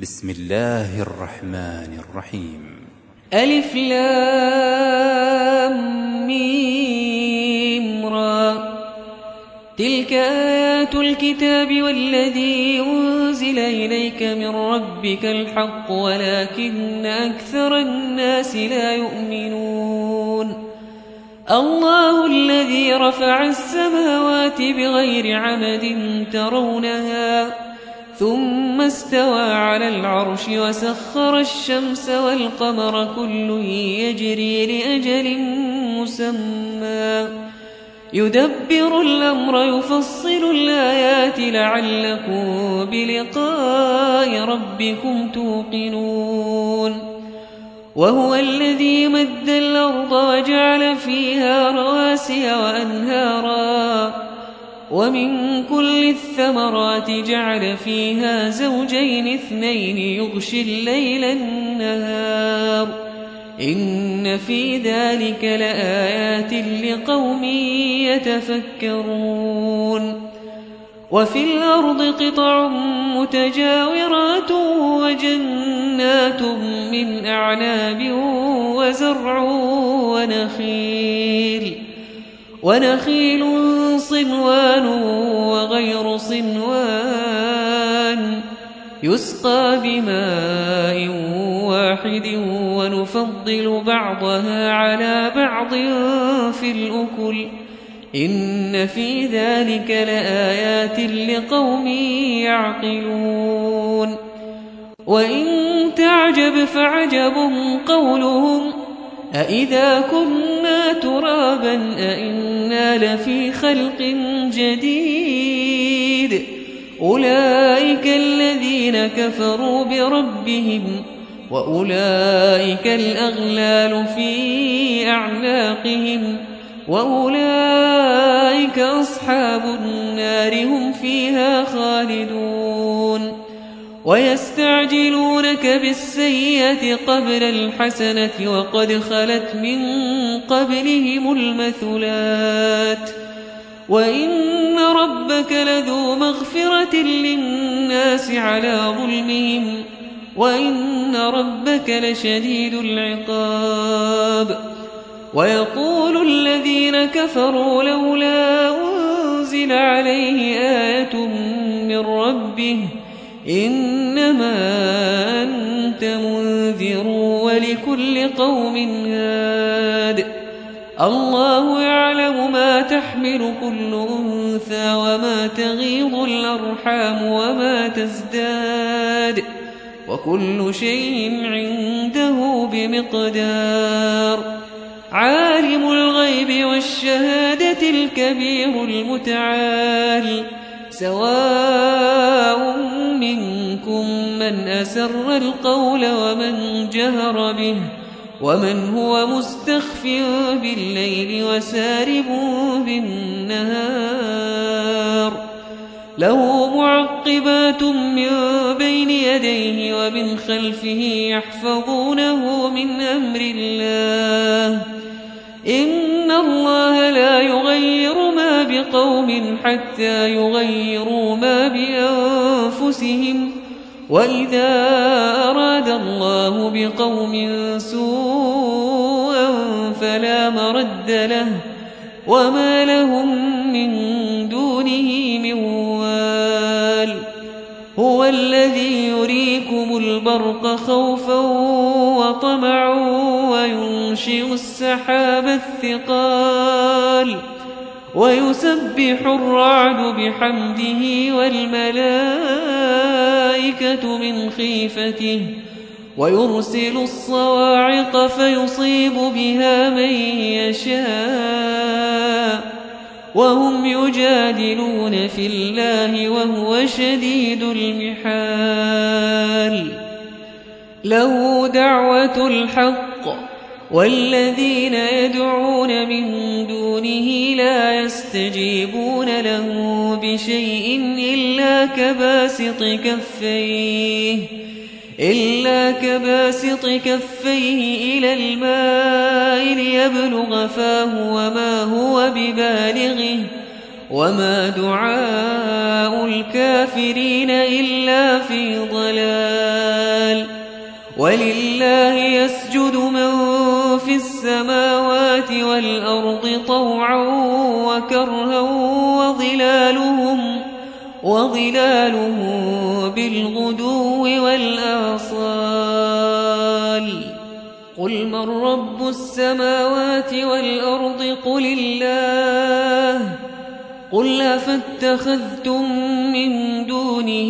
بسم الله الرحمن الرحيم. ألف لام ميم را. تلك آيات الكتاب والذي أنزل إليك من ربك الحق ولكن أكثر الناس لا يؤمنون. الله الذي رفع السماوات بغير عمد ترونها ثم استوى على العرش وسخر الشمس والقمر كل يجري لأجل مسمى يدبر الأمر يفصل الآيات لعلكم بلقاء ربكم توقنون. وهو الذي مد الأرض وجعل فيها رواسي وأنهارا ومن كل الثمرات جعل فيها زوجين اثنين يغشي الليل النهار إن في ذلك لآيات لقوم يتفكرون. وفي الأرض قطع متجاورات وجنات من أعناب وزرع ونخيل صنوان وغير صنوان يسقى بماء واحد ونفضل بعضها على بعض في الأكل إن في ذلك لآيات لقوم يعقلون. وإن تعجب فعجب قولهم أإذا كنا ترابا أإنا لفي خلق جديد أولئك الذين كفروا بربهم وأولئك الأغلال في أعناقهم وأولئك أصحاب النار هم فيها خالدون. ويستعجلونك بالسيئة قبل الحسنة وقد خلت من قبلهم المثلات وإن ربك لذو مغفرة للناس على ظلمهم وإن ربك لشديد العقاب. ويقول الذين كفروا لولا أنزل عليه آية من ربه إنما أنت منذر ولكل قوم هاد. الله يعلم ما تحمل كل أنثى وما تغيض الأرحام وما تزداد وكل شيء عنده بمقدار. عالم الغيب والشهادة الكبير المتعال سواء منكم من أسر القول ومن جهر به ومن هو مستخف بالليل وسارب بالنهار. له معقبات من بين يديه ومن خلفه يحفظونه من أمر الله إن الله لا يغير ما بقوم حتى يغيروا ما بأنفسهم وإذا أراد الله بقوم سوءا فلا مرد له وما لهم من دونه من وال. هو الذي يريكم البرق خوفا وطمعا وينشئ السحاب الثقال ويسبح الرعد بحمده والملائكة من خيفته ويرسل الصواعق فيصيب بها من يشاء وهم يجادلون في الله وهو شديد المحال. له دعوة الحق والذين يدعون من دونه لا يستجيبون له بشيء إلا كباسط كفيه إلى الماء ليبلغ فاه وما هو ببالغه وما دعاء الكافرين إلا في ضلال. ولله يسجد من في السماوات والأرض طوعا وكرها وظلالهم بالغدو والآصال قل من رب السماوات والأرض قل الله قل أفاتخذتم من دونه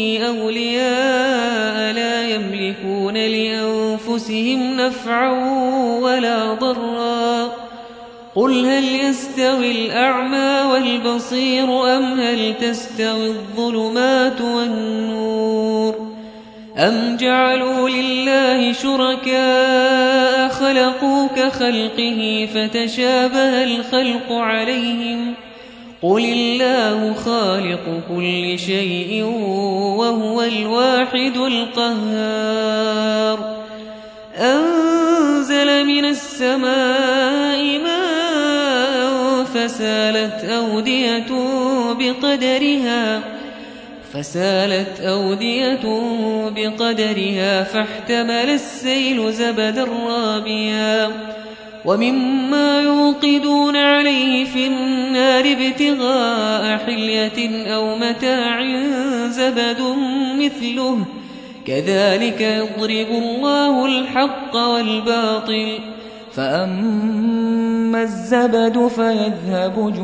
أولياء لا يملكون لأنفسهم نفعا ولا ضرا قل هل يستوي الأعمى والبصير أم هل تستوي الظلمات والنور أم جعلوا لله شركاء خلقوا كخلقه فتشابه الخلق عليهم قل الله خالق كل شيء وهو الواحد القهار أنزل من السماء ماء فسالت أودية بقدرها فاحتمل السيل زبدا رابيا ومما يوقدون عليه في النار ابتغاء حلية أو متاع زبد مثله كذلك يضرب الله الحق والباطل فأما الزبد فيذهب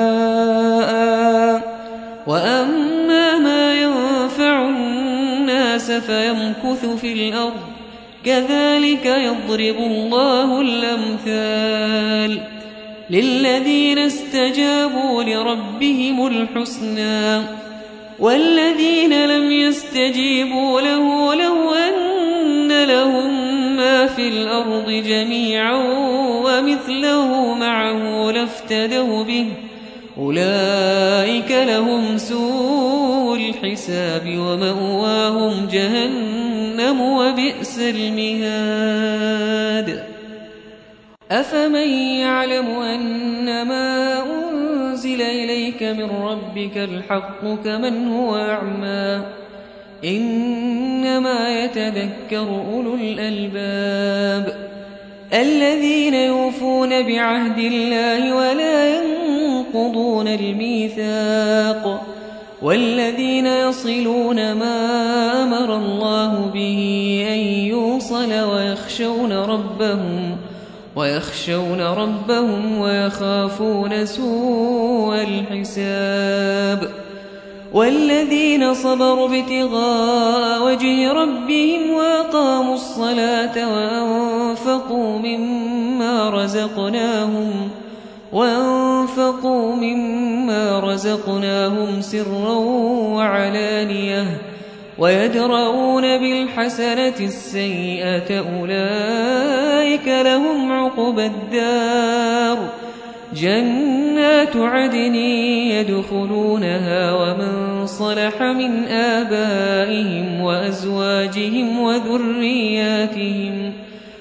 جفاء وأما ما ينفع الناس فيمكث في الأرض كذلك يضرب الله الأمثال للذين استجابوا لربهم الحسنى والذين لم يستجيبوا له لو أن لهم ما في الأرض جميعا ومثله معه لافتدوا به أولئك لهم سوء الحساب ومأواهم جهنم وبئس المهاد أفمن يعلم أنما أنزل إليك من ربك الحق كمن هو أعمى إنما يتذكر أولو الألباب الذين يوفون بعهد الله ولا ينقضون الميثاق والذين يصلون ما أمر الله به أن يوصل ويخشون ربهم ويخافون سوء الحساب والذين صبروا ابتغاء وجه ربهم وأقاموا الصلاة وأنفقوا مما رزقناهم سرا وعلانية ويدرؤون بالحسنة السيئة أولئك لهم عقبى الدار جنات عدن يدخلونها ومن صلح من آبائهم وأزواجهم وذرياتهم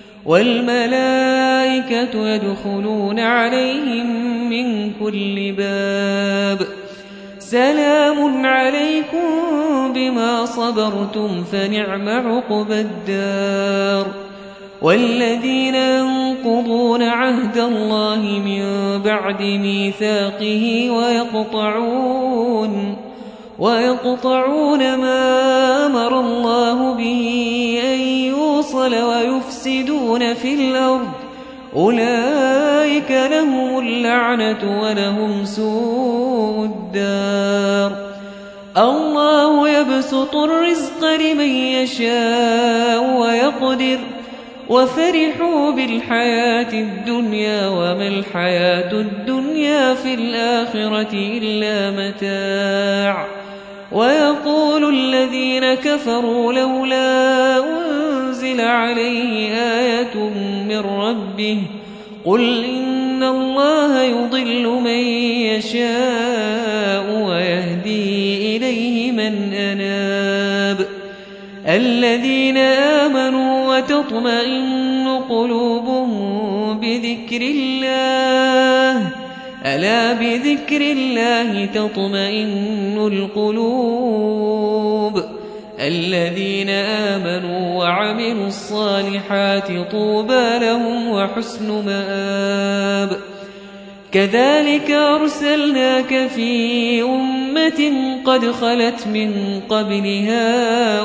والملائكة يدخلون عليهم من كل باب سلام عليكم بما صبرتم فنعم عقبى الدار والذين ينقضون عهد الله من بعد ميثاقه ويقطعون ما أمر الله به أن يوصل ويفسدون في الأرض أولئك لهم اللعنة ولهم سوء الدار الله يبسط الرزق لمن يشاء ويقدر وفرحوا بالحياة الدنيا وما الحياة الدنيا في الآخرة إلا متاع ويقول الذين كفروا لولا أنزل عليه آية من ربه قل إن الله يضل من يشاء ويهدي إليه من أناب الذين آمنوا وتطمئن قلوبهم بذكر الله ألا بذكر الله تطمئن القلوب الذين آمنوا وعملوا الصالحات طوبى لهم وحسن مآب كذلك أرسلناك في أمة قد خلت من قبلها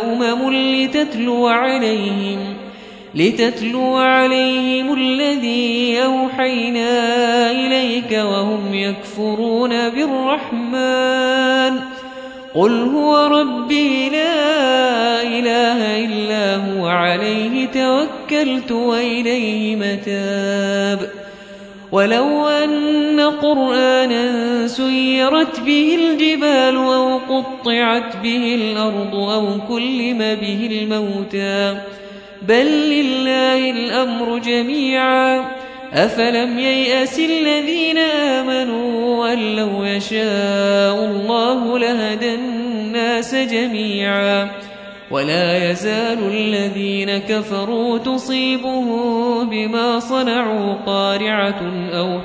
لتتلو عليهم الذي أوحينا إليك وهم يكفرون بالرحمن قل هو ربي لا إله إلا هو عليه توكلت وإليه متاب ولو أن قرآنا سيرت به الجبال أو قطعت به الأرض أو كلم به الموتى بل لله الأمر جميعا أفلم ييأس الذين آمنوا أن لو يشاء الله لهدى الناس جميعا ولا يزال الذين كفروا تصيبهم بما صنعوا قارعة أو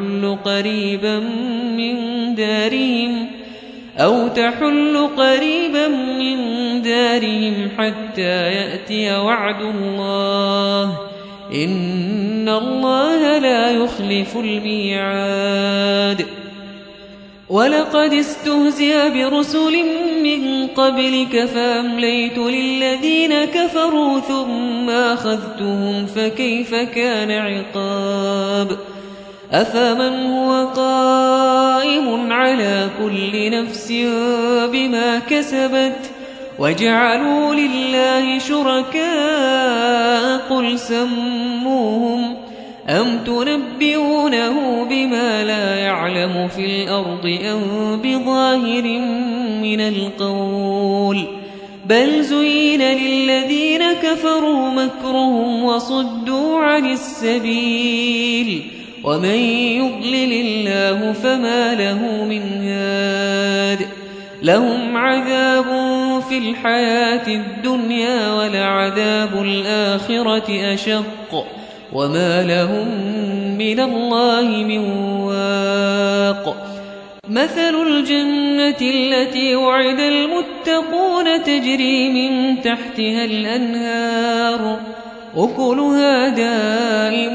تحل قريبا من دارهم حتى يأتي وعد الله إن الله لا يخلف الميعاد ولقد استهزئ برسل من قبلك فأمليت للذين كفروا ثم أخذتهم فكيف كان عقاب أفمن هو قائم على كل نفس بما كسبت وجعلوا لله شركاء قل سموهم أم تنبئونه بما لا يعلم في الأرض أم بظاهر من القول بل زين للذين كفروا مكرهم وصدوا عن السبيل ومن يضلل الله فما له من هاد لهم عذاب في الحياة الدنيا ولعذاب الآخرة أشق وما لهم من الله من واق مثل الجنة التي وعد المتقون تجري من تحتها الأنهار أكلها دائم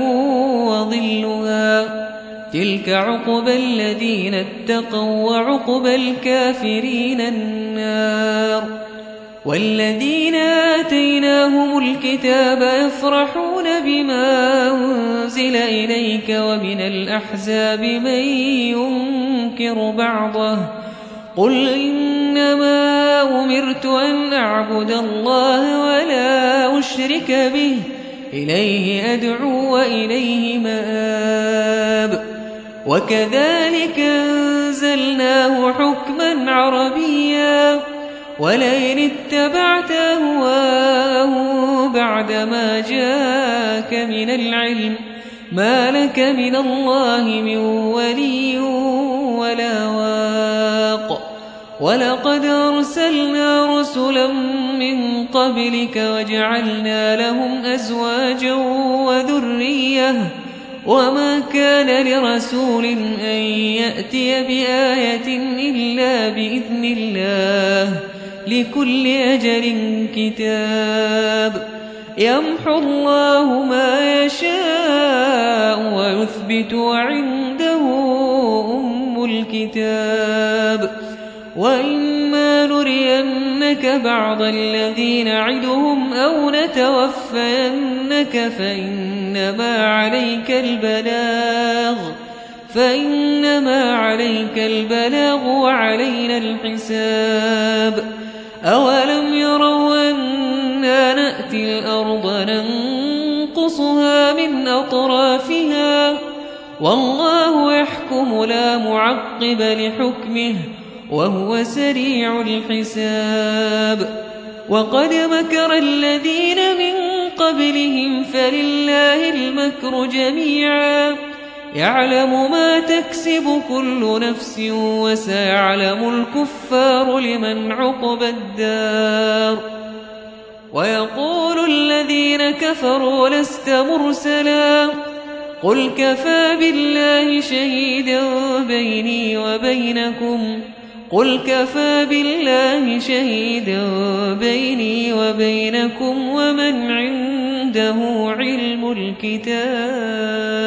وظلها تلك عقبى الذين اتقوا وعقبى الكافرين النار والذين آتيناهم الكتاب يفرحون بما أنزل إليك ومن الأحزاب من ينكر بعضه قل إنما أمرت أن أعبد الله ولا أشرك به إليه أدعو وإليه مآب وكذلك أنزلناه حكما عربيا ولئن اتبعت أهواءهم بعدما جاءك من العلم ما لك من الله من ولي ولا واق ولقد أرسلنا رسلا من قبلك وجعلنا لهم أزواجا وذرية وما كان لرسول أن يأتي بآية إلا بإذن الله لكل أجل كتاب يمحو الله ما يشاء ويثبت وعنده أم الكتاب وإما نرينك بعض الذين نعدهم أو نتوفينك فإنما عليك البلاغ وعلينا الحساب أولم يروا أنا نأتي الأرض ننقصها من أطرافها والله يحكم لا معقب لحكمه وهو سريع الحساب وقد مكر الذين من قبلهم فلله المكر جميعا يعلم ما تكسب كل نفس وسيعلم الكفار لمن عقبى الدار ويقول الذين كفروا لست مرسلا قل كفى بالله شهيدا بيني وبينكم قل كفى بالله شهيدا بيني وبينكم ومن عنده علم الكتاب.